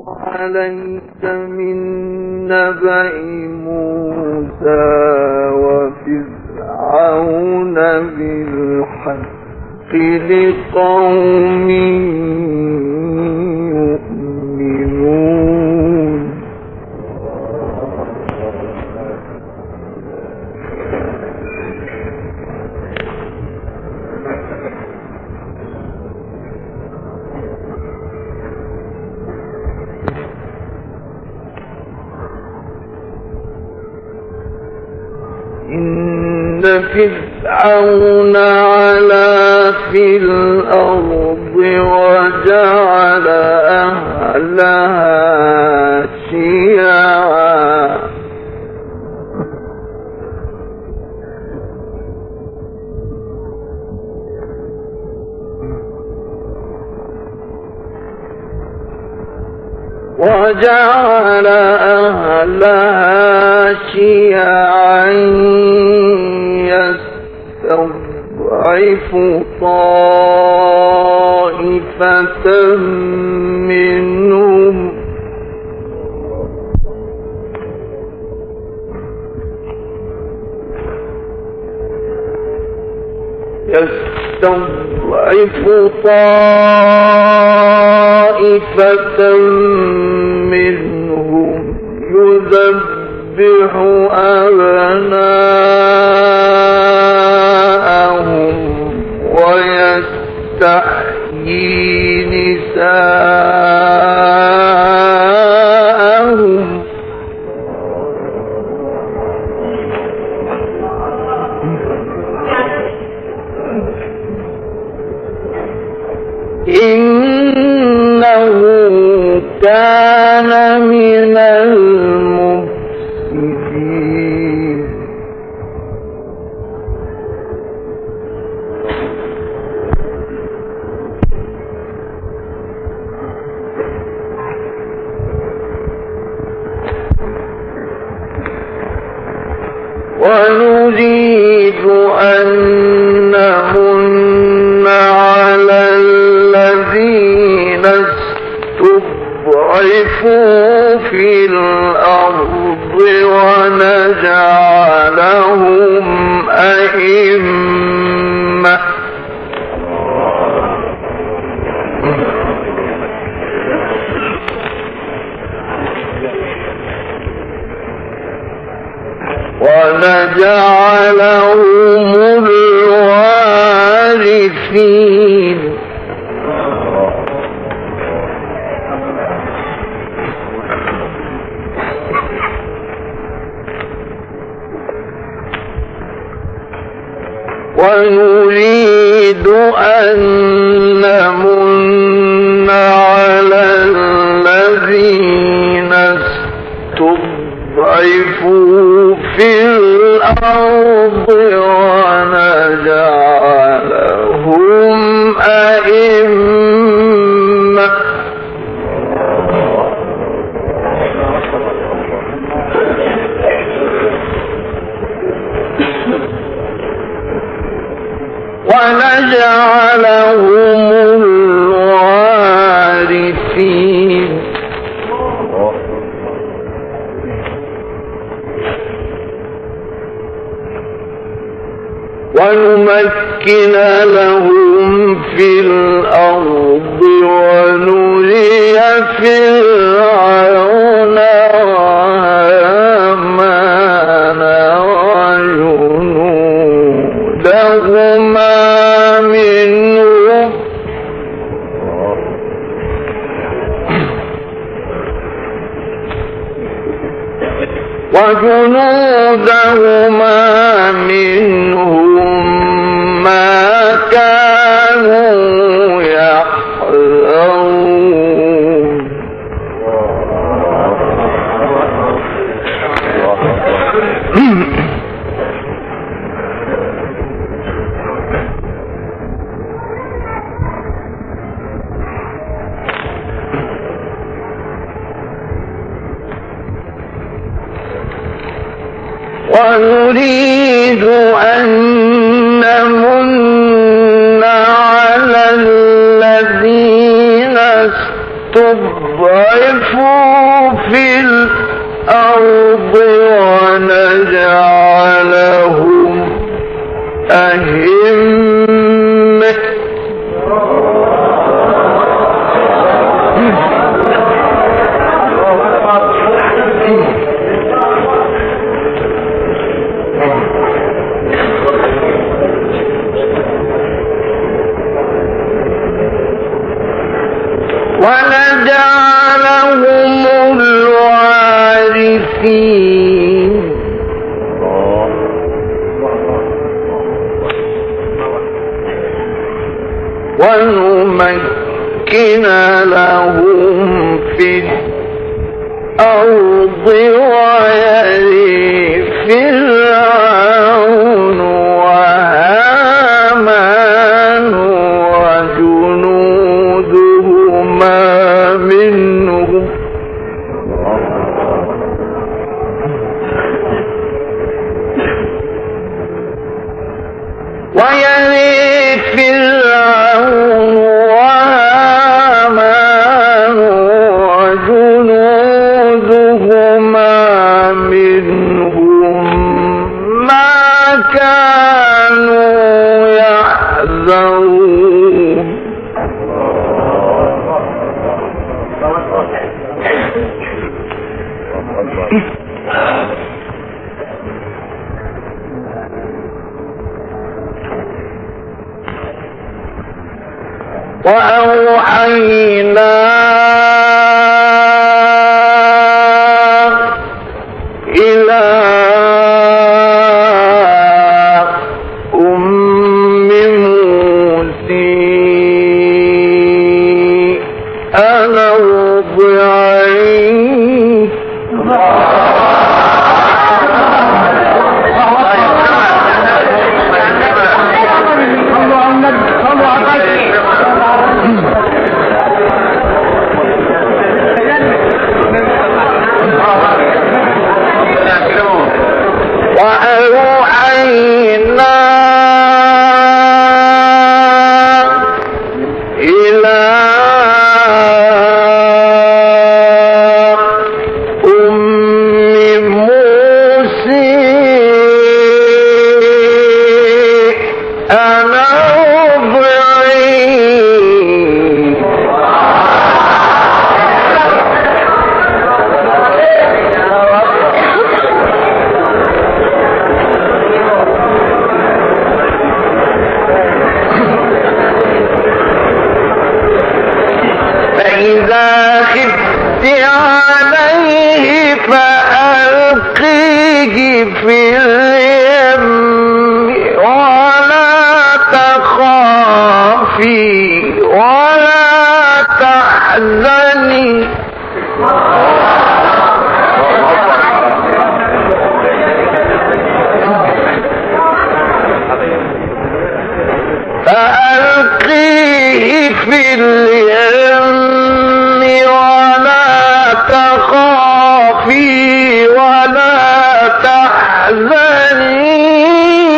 عليك من نبأ موسى وفرعون بالحق لقوم يؤمنون. إن فرعون علا في الأرض وجعل أهلها شيعا يستضعف طائفة منهم يذبح أبناءهم ويستحيي نساءهم إنه كان من المفسدين. ونريد أن نمن على الذين استضعفوا في الأرض ونجعلهم أئمة ونجعلهم الوارثين. ونريد أن نمن على الذين استضعفوا في الأرض ونجعلهم أئمة ونجعلهم الوارثين. ونمكن لهم في الأرض ونري فرعون وهامان وجنودهما منهم ما كانوا يحذرون. ونريد أن نمن على الذين استضعفوا يضعفوا في الأرض ونجعلهم أئمة ونجعلهم الوارثين ونمكن لهم في الأرض ويرث فرعون وهامان وجنودهما منهم ويرث فرعون وهامان وجنودهما منهم ما كانوا يحذرون وأوحينا إلى أم موسى أن أرضعيه وأوحينا إلى أم موسى أن أرضعيه فإذا خفت عليه فألقيه في اليم ولا تخافي ولا تحزني فألقيه في اليم ولا تخافي ولا تحزني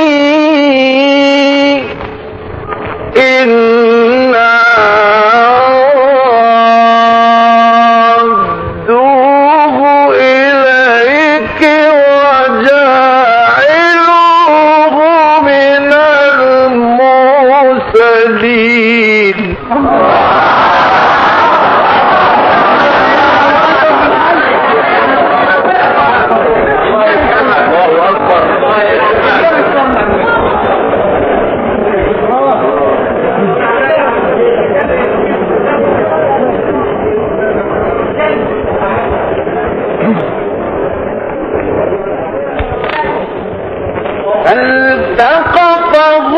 إنا ردوه إليك وجاعلوه من المرسلين فالتقطه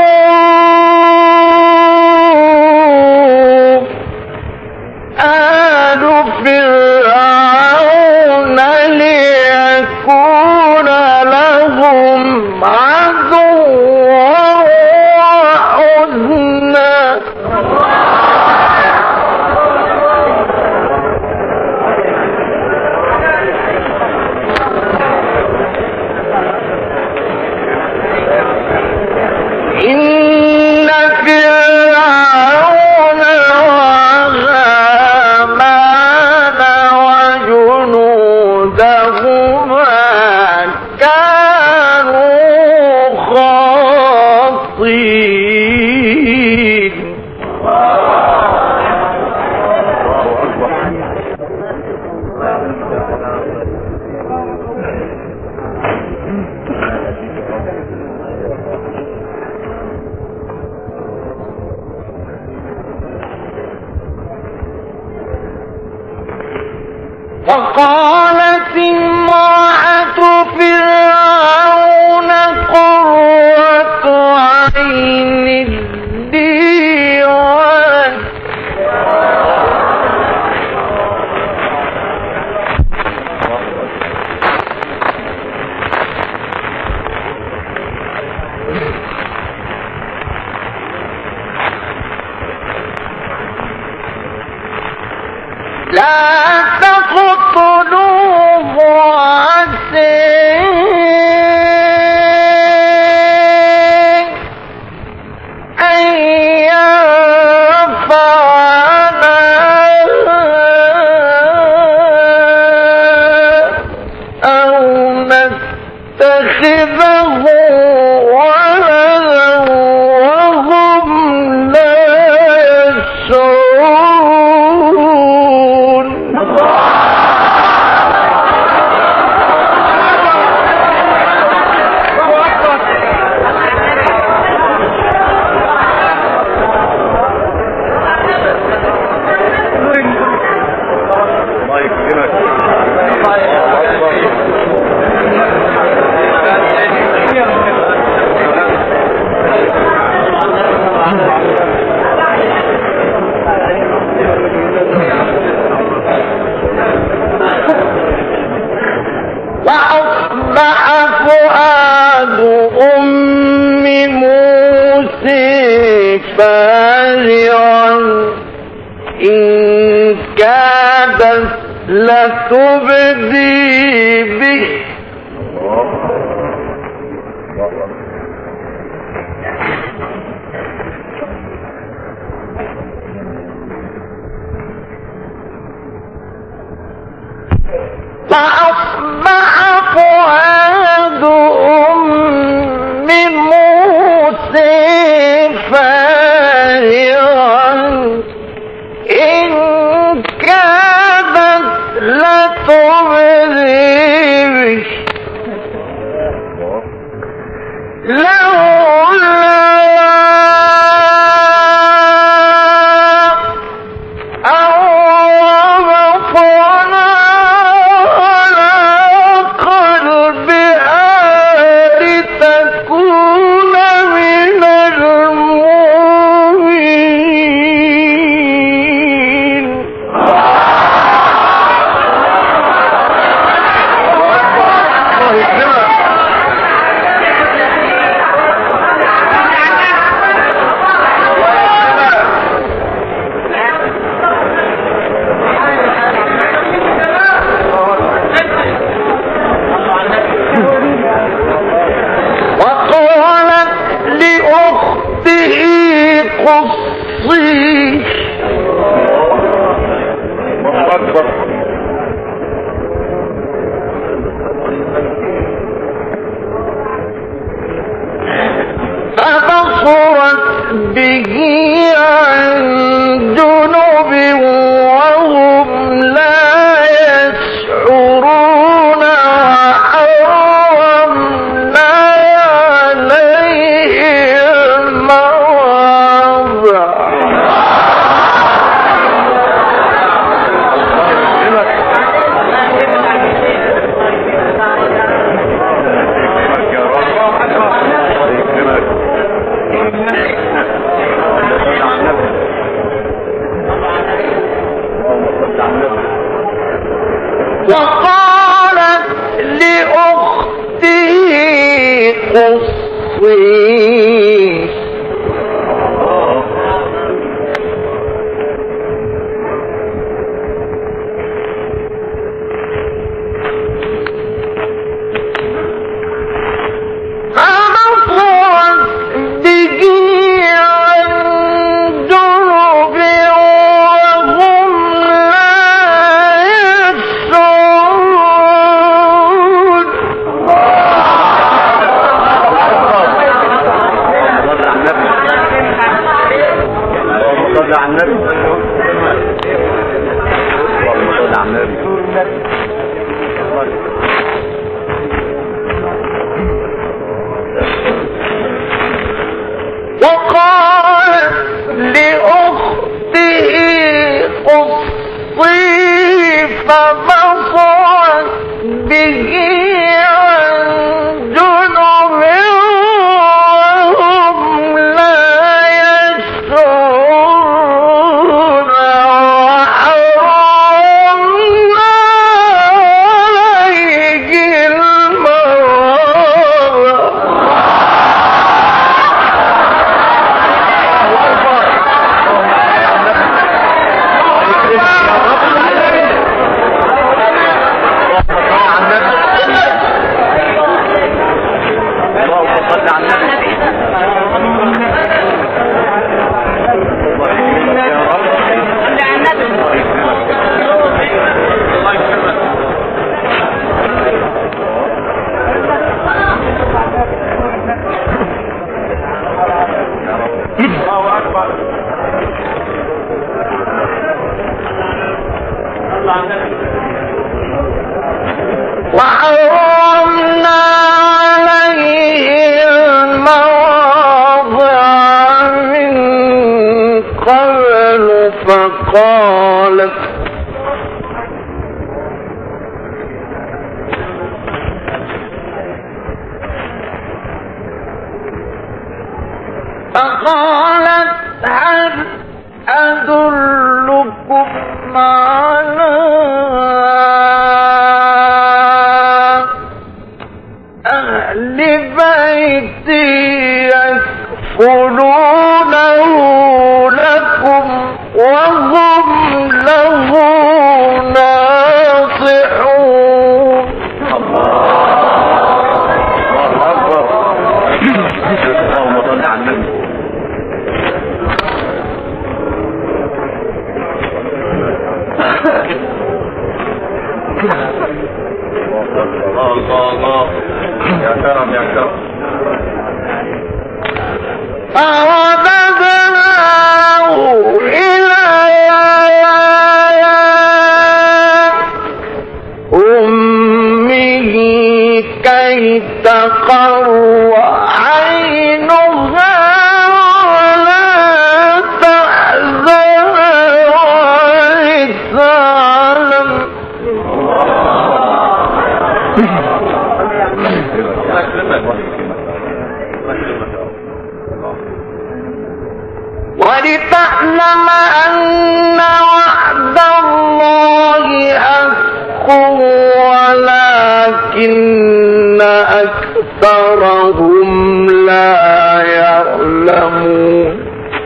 آل فرعون ليكون لهم عدوا وحزنا وقالت امرأة فرعون قرة عين لي ولك لا تقتلوه عسى أن ينفعنا أو نتخذه ولدا وهم لا يشعرون. وأصبح فؤاد أم موسى فارغا إن كادت لتبدي به فأصبح فؤاد أم موسى فارغا إن كادت لتبدي به لولا فبصرت به عن جنب وهم لا يشعرون وحرمنا عليهم مواضع وقالت لأخته قصيه وقالت لأخته قصي فبصرت وحرمنا عليه المواضع من قبل فقالت هل أدلكم على أهل بيت يكفلونه لكم وهم له ناصحون. الله يا كرم يا كرم. فرددناه إلى أمه كي تقر عينها ولا تحزن ولتعلم ولتعلم أن وعد الله حق ولكن أكثرهم لا يعلمون.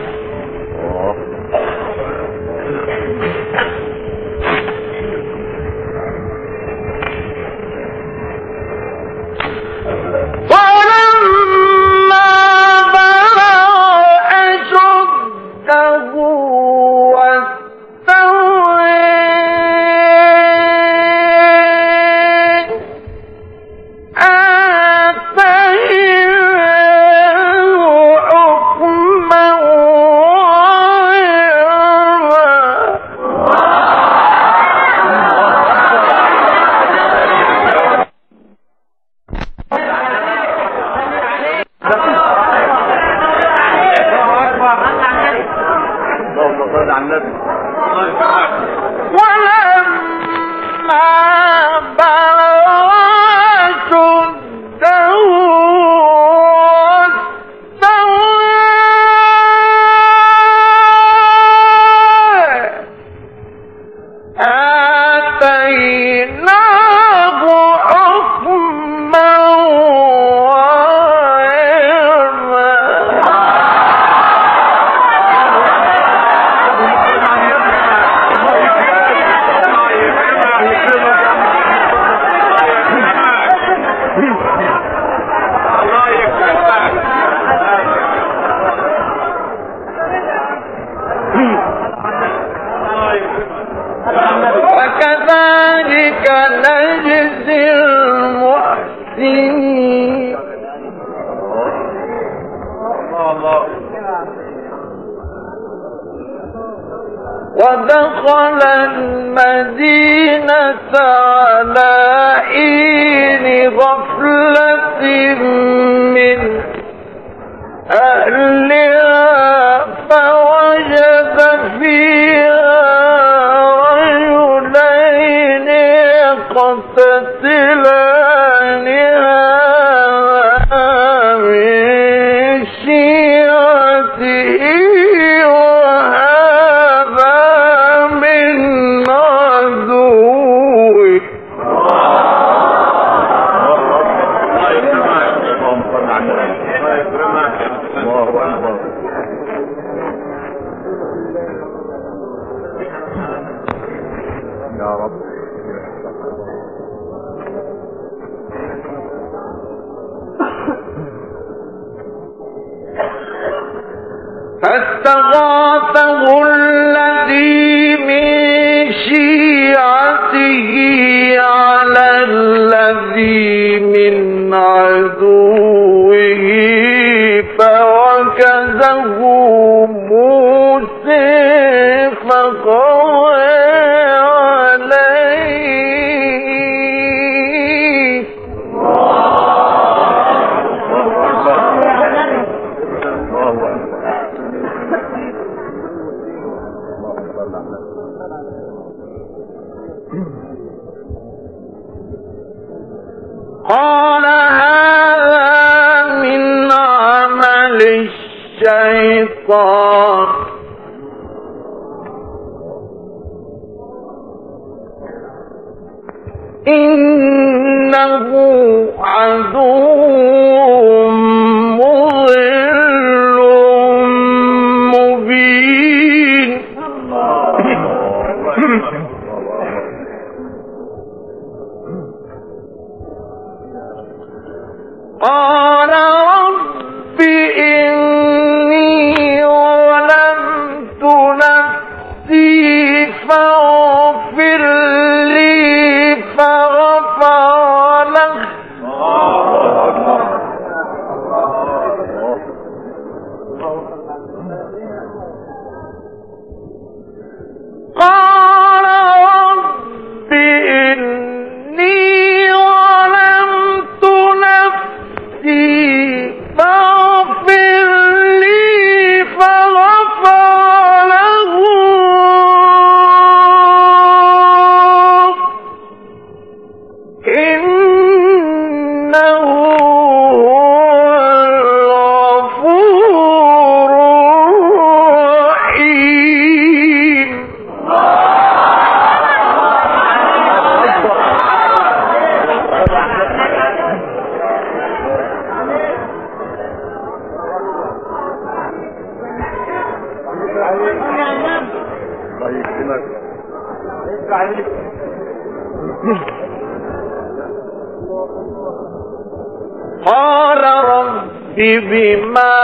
وكذلك نجزي المحسنين. ودخل المدينة على حين غفلة من أهلها فوجد فيها رجلين يقتتلان فاستغاثه الذي من شيعته على الذي من عدوه فوكزه موسى فقضى عليه قال هذا من عمل الشيطان إنه عدو مضل مبين قال رب إني ظلمت نفسي فاغفر لي فغفر له قال رب إني ظلمت نفسي فاغفر لي فغفر له إنه هو الغفور الرحيم قال رب بما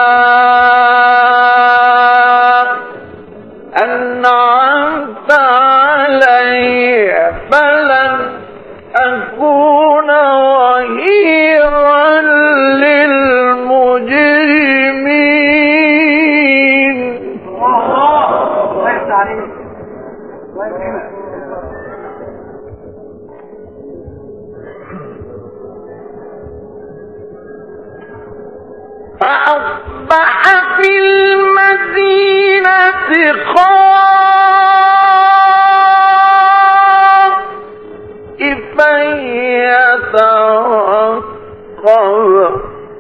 أنعمت علي فلن أكون ظهيرا للمجرمين فأصبح في المدينة خائفا يترقب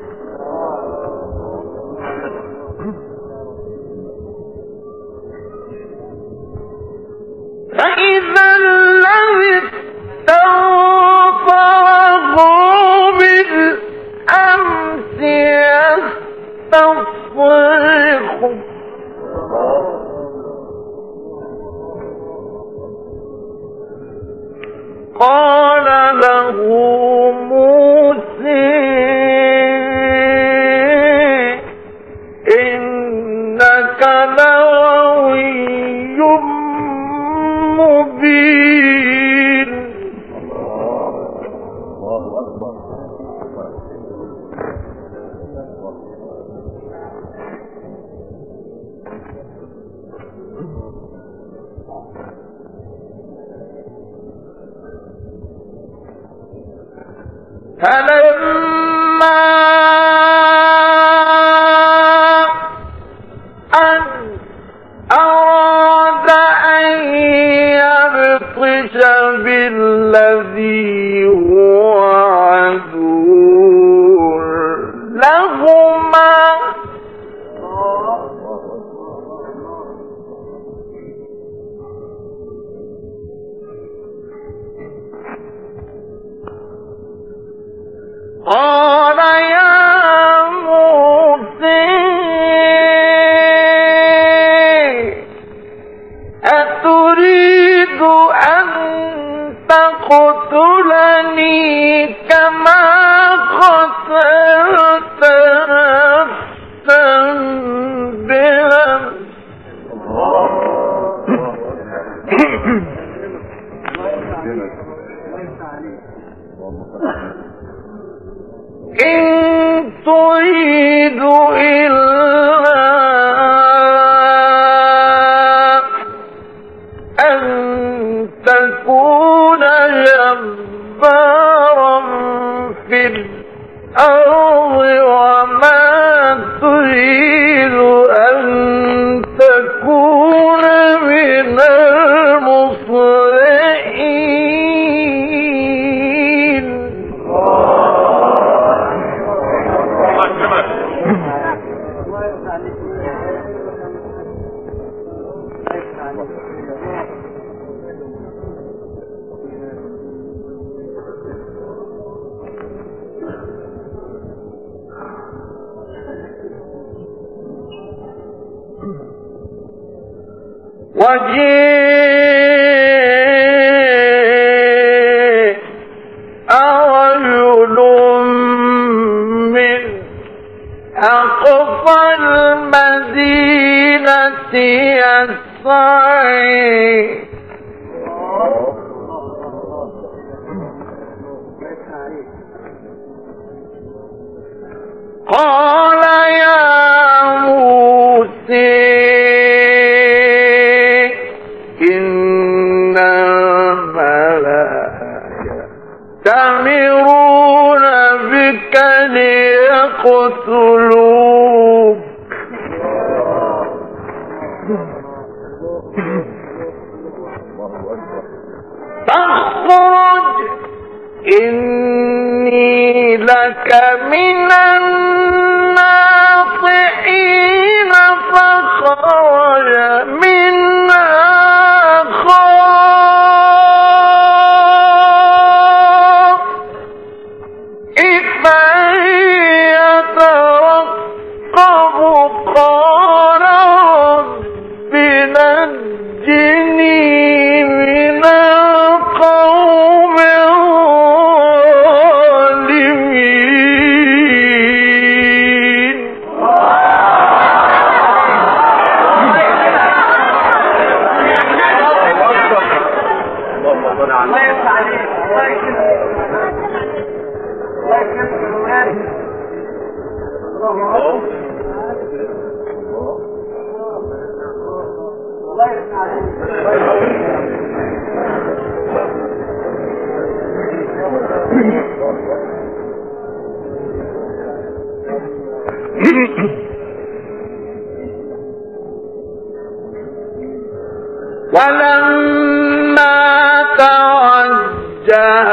فإذا الذي استنصره بالأمس يستصرخه قال له موسى إنك لغوي مبين فلما أن أراد أن يبطش بالذي هو عدو لهما قال يا موسى أتريد أن تقتلني تقتلني كما قتلت نفسا بالأمس إن تريد إلا أن تكون جبارا في الأرض وما تريد أن تكون من المصلحين وجيء رجل من أقصى المدينة يسعى قال يا موسى إن الملائكة يأتمرون بك ليقتلوك فاخرج إني لك من الناصحين فخرج منها خائفا يترقب قال رب نجني من القوم الظالمين ولما توجه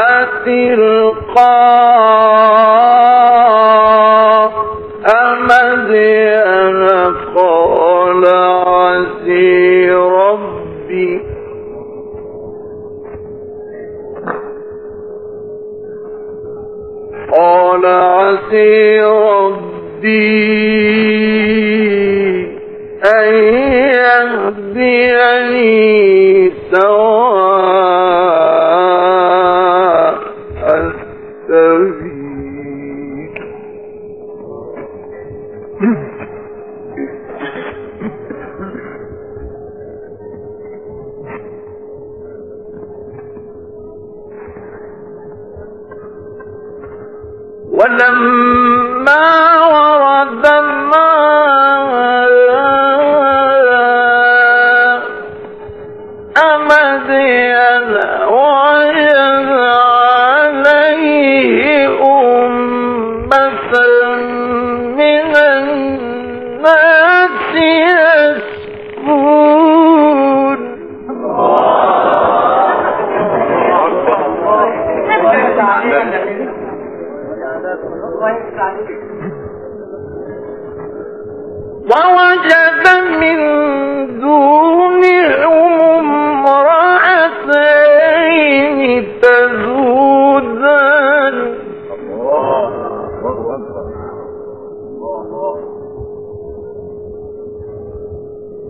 تلقاء مدين قال عسي ربي أن يهديني سواء السبيل ولما ورد مدين وجد عليه أمة من الناس يسكون ووجد من دونهم امرأتين تذودان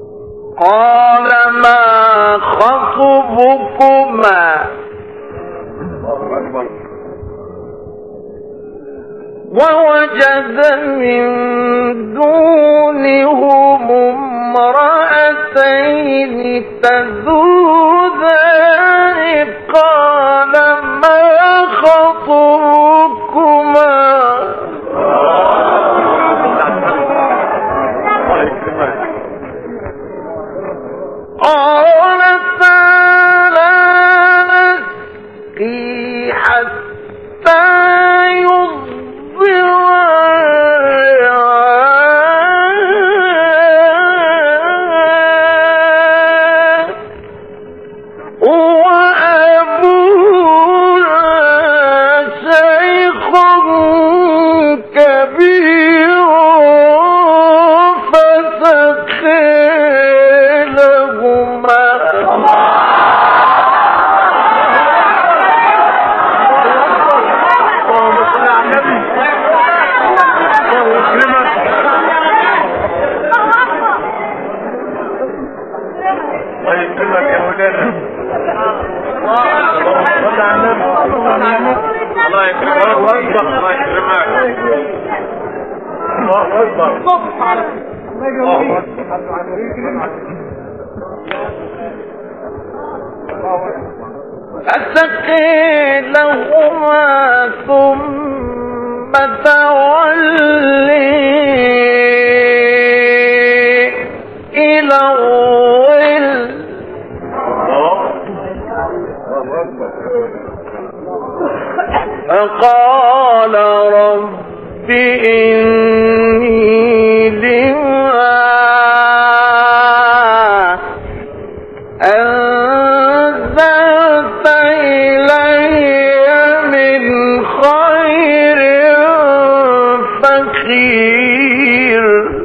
قال ما خطبكما ووجد من دونهم امرأتين تذودان قال ما خطبكما قالتا لا نسقي حتى أسقي لهما ثم تولي إلى الظل فقال رب إني لما أنزلت إلي من خير فقير.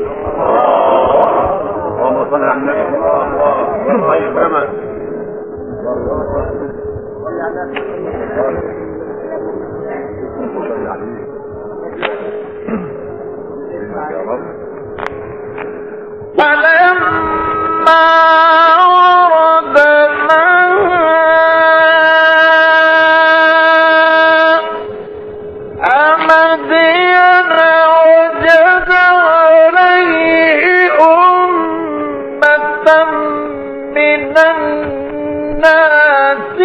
ولما ورد ماء مدين وجد عليه أمة من الناس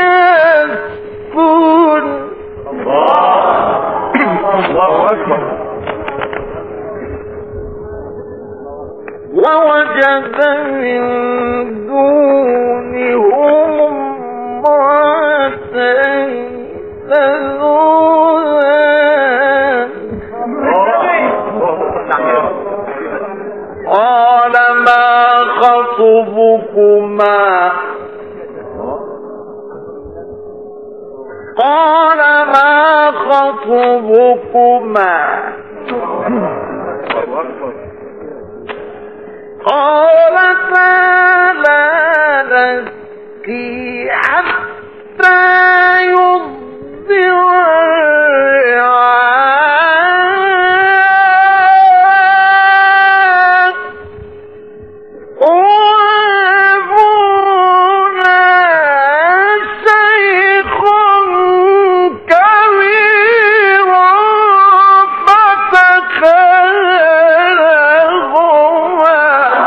يسكون. الله أكبر. ووجد من دونهم امرأتين تذودان قال ما خطبكما قال ما خطبكما قالتا لا نسقي حتى يصدر الرعاء وأبونا شيخ كبير فتخلهما.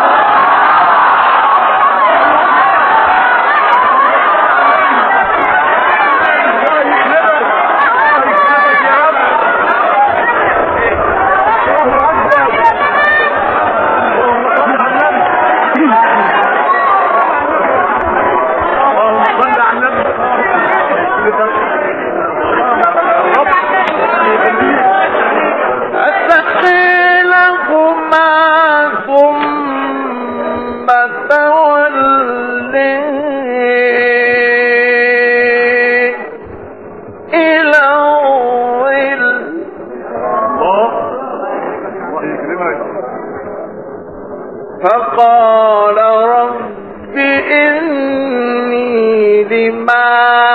فقال رب إني لما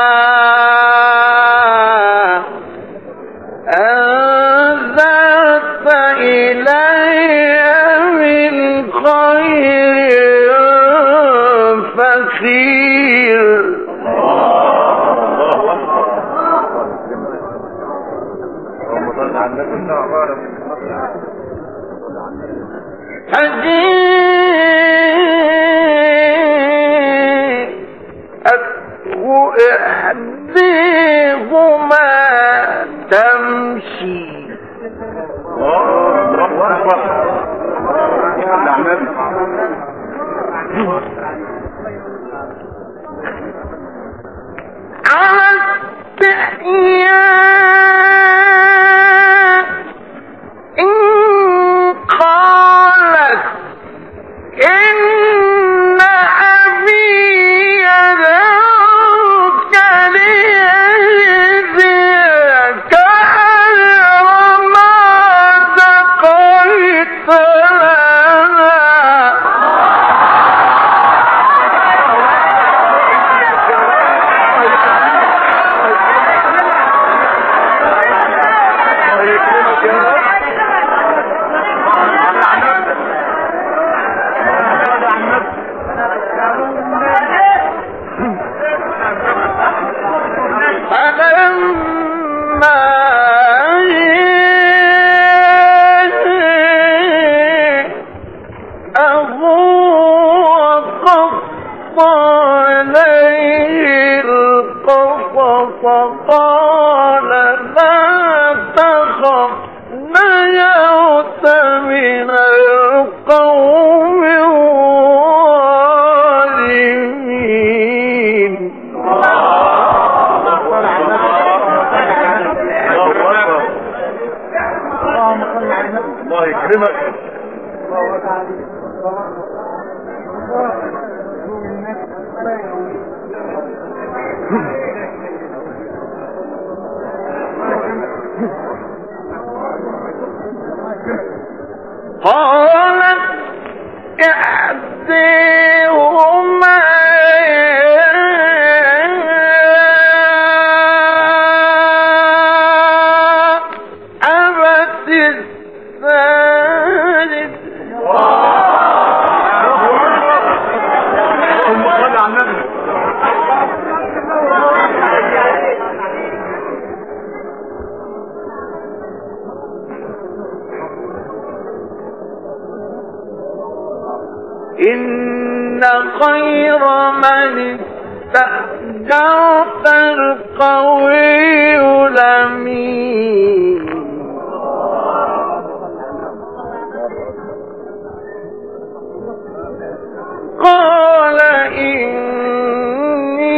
أنزلت إلي من خير فقير. إحداهما تمشي على استحياء إن قالت إن أبي يدعوك ليجزيك أجر ما سقيت لنا فقال لا تخف نجوت من القوم الظالمين الله يكرمك قالت إحداهما أبت الثالث إن خير من استأجرت القوي الأمين قال إني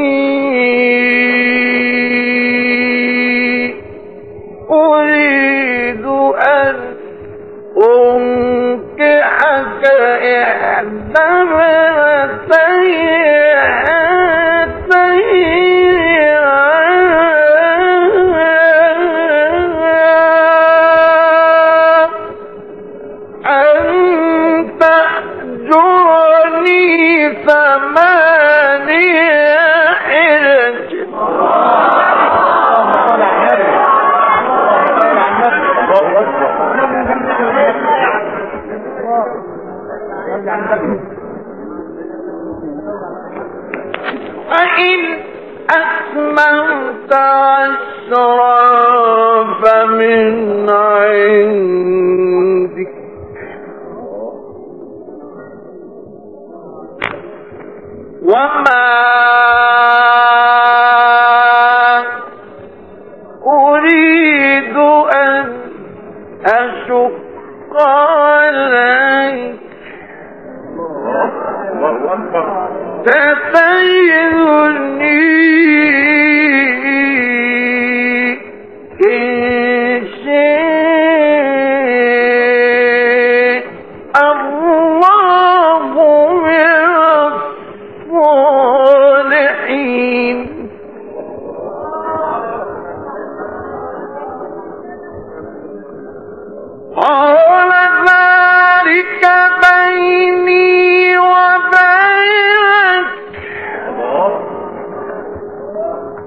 أريد أن أنكحك إحدى فإن أتممت عشرا فمن عندك وما أريد أن أشق عليك تتجدني إن شاء الله من الصالحين قال ذلك بيني وبينك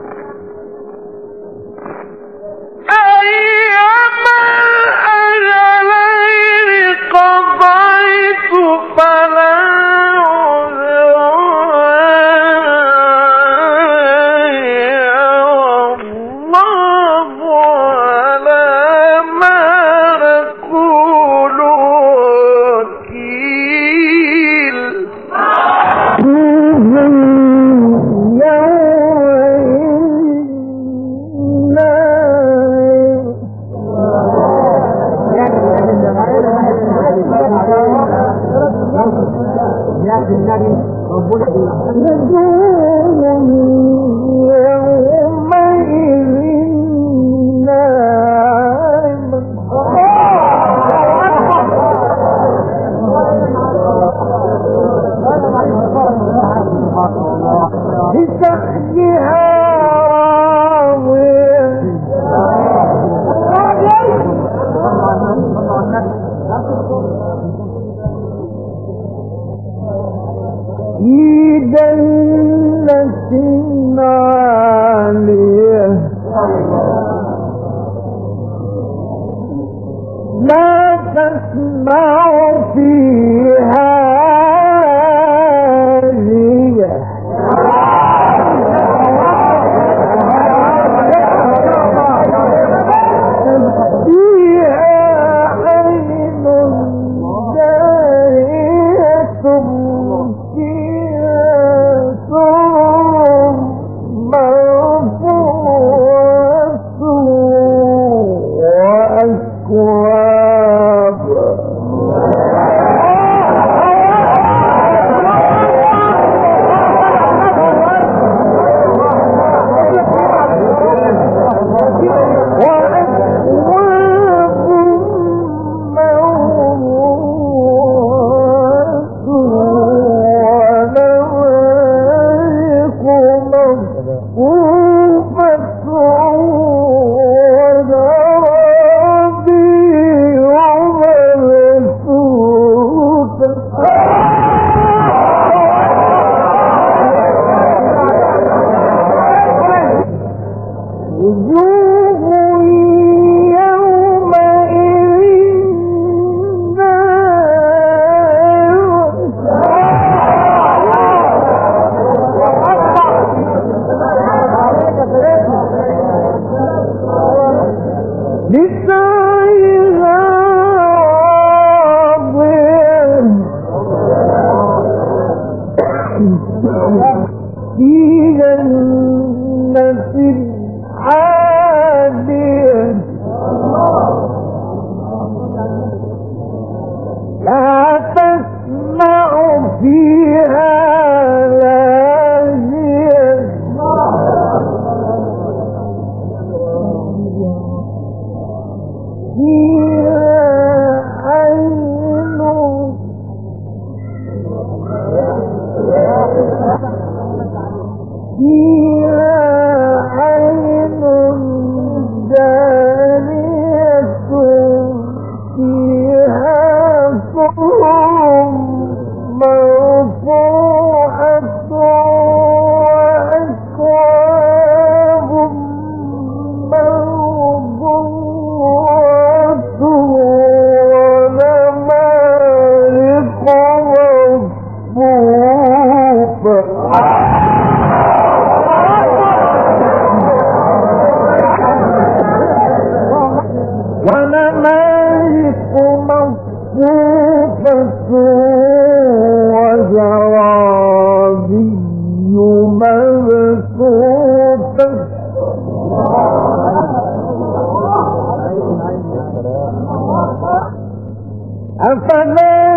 أفلا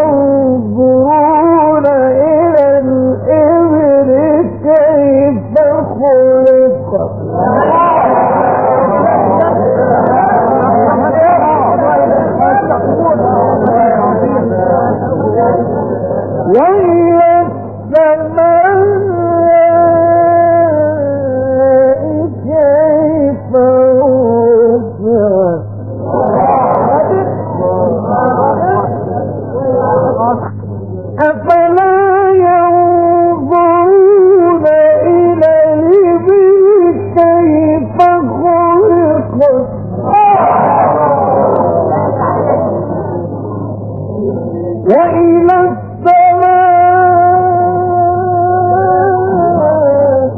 ينظرون إلى الإبل كيف خلقت وإلى السماء كيف رفعت أفلا ينظرون إلى الإبل كيف خلقت وإلى السماء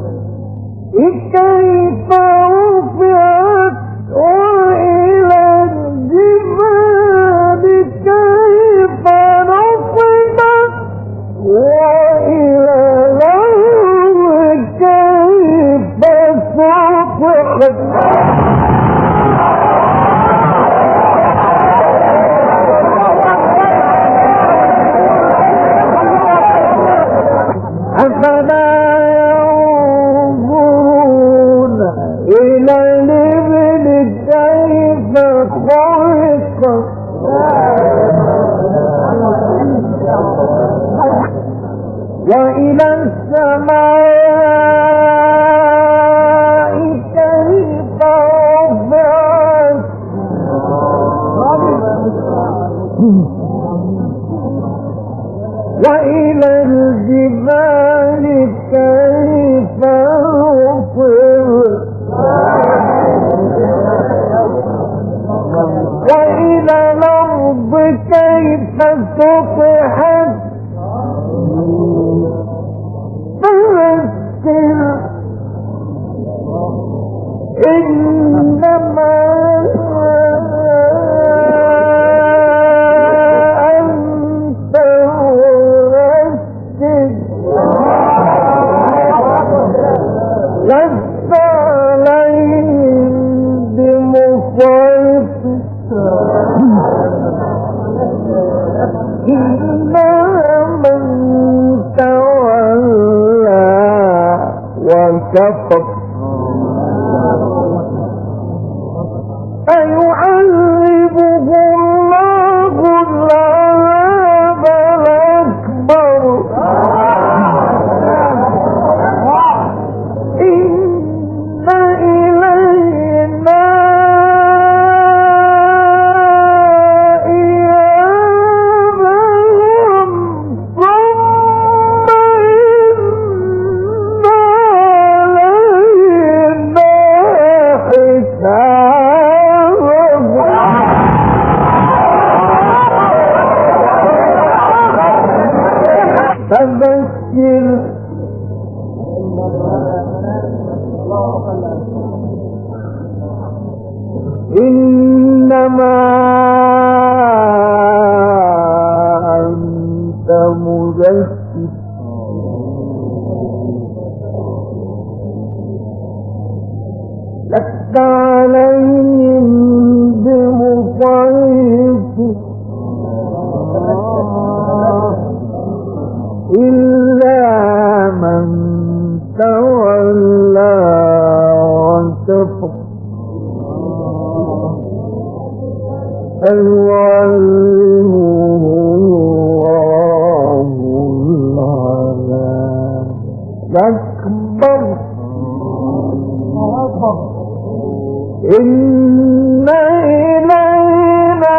كيف رفعت وإلى الجبال كيف نصبت وإلى الأرض كيف سطحت أفلا ينظرون إلى الإبل كيف خلقت وإلى السماء كيف رفعت وإلى الجبال كيف رفعت وإلى الأرض كيف سطحت فذكر إنما أنت مذكر لست عليهم بمسيطر إلا من تولى وكفر فيعذبه الله العذاب الأكبر إن إلى إنما أنت مذكر لست عليهم بمسيطر إلا من تولى وكفر فيعذبه الله العذاب الأكبر إن إلينا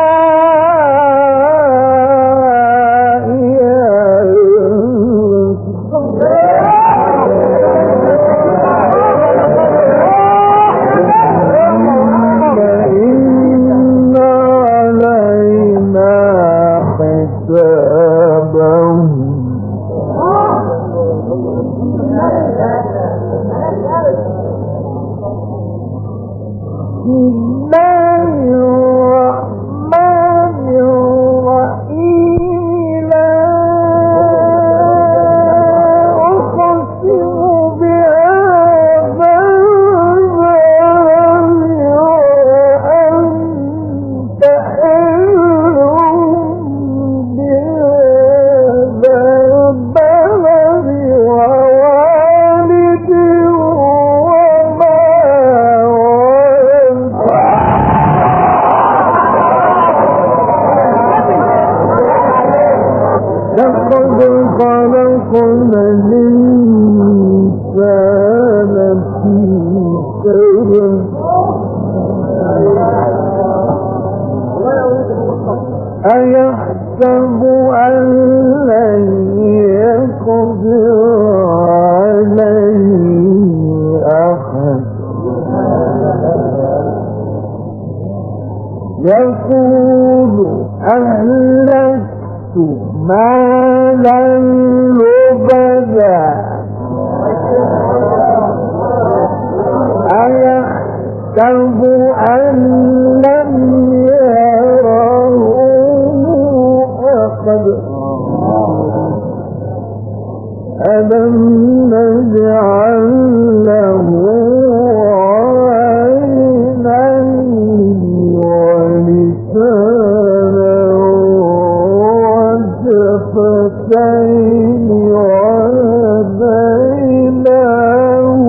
خلقنا الإنسان في كبد أيحسب أن لن يقدر عليه أحد يقول أهلكت مالا لبدا أيحسب أن لم يره أحد ألم نجعل له عينين ولسانا وشفتين وهديناه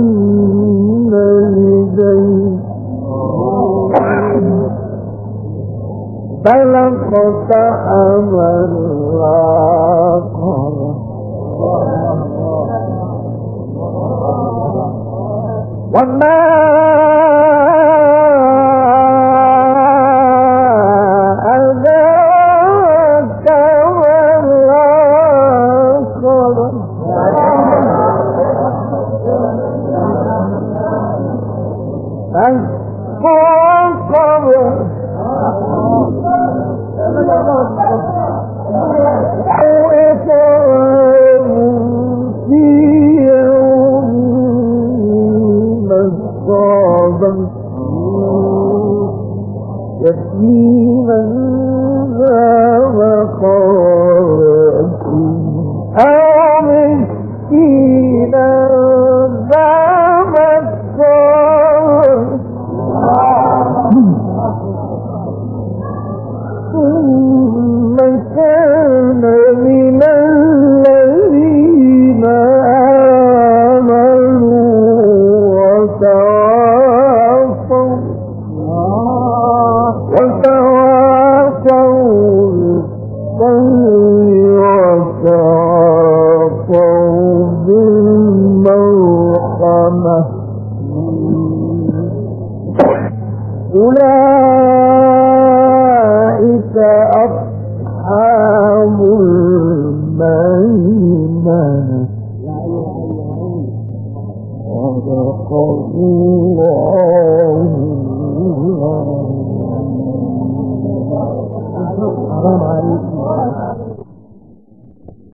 النجدين فلاقتحم العقبة وما أدراك ما العقبة العقبة يتيما ذا مقامة أو مسكينا ذا مقامة ثم كان من الذين آمنوا وتواصوا وتواصوا بالمرحمة أولئك أصحاب الميمنة صدق الله. حرام عليكم.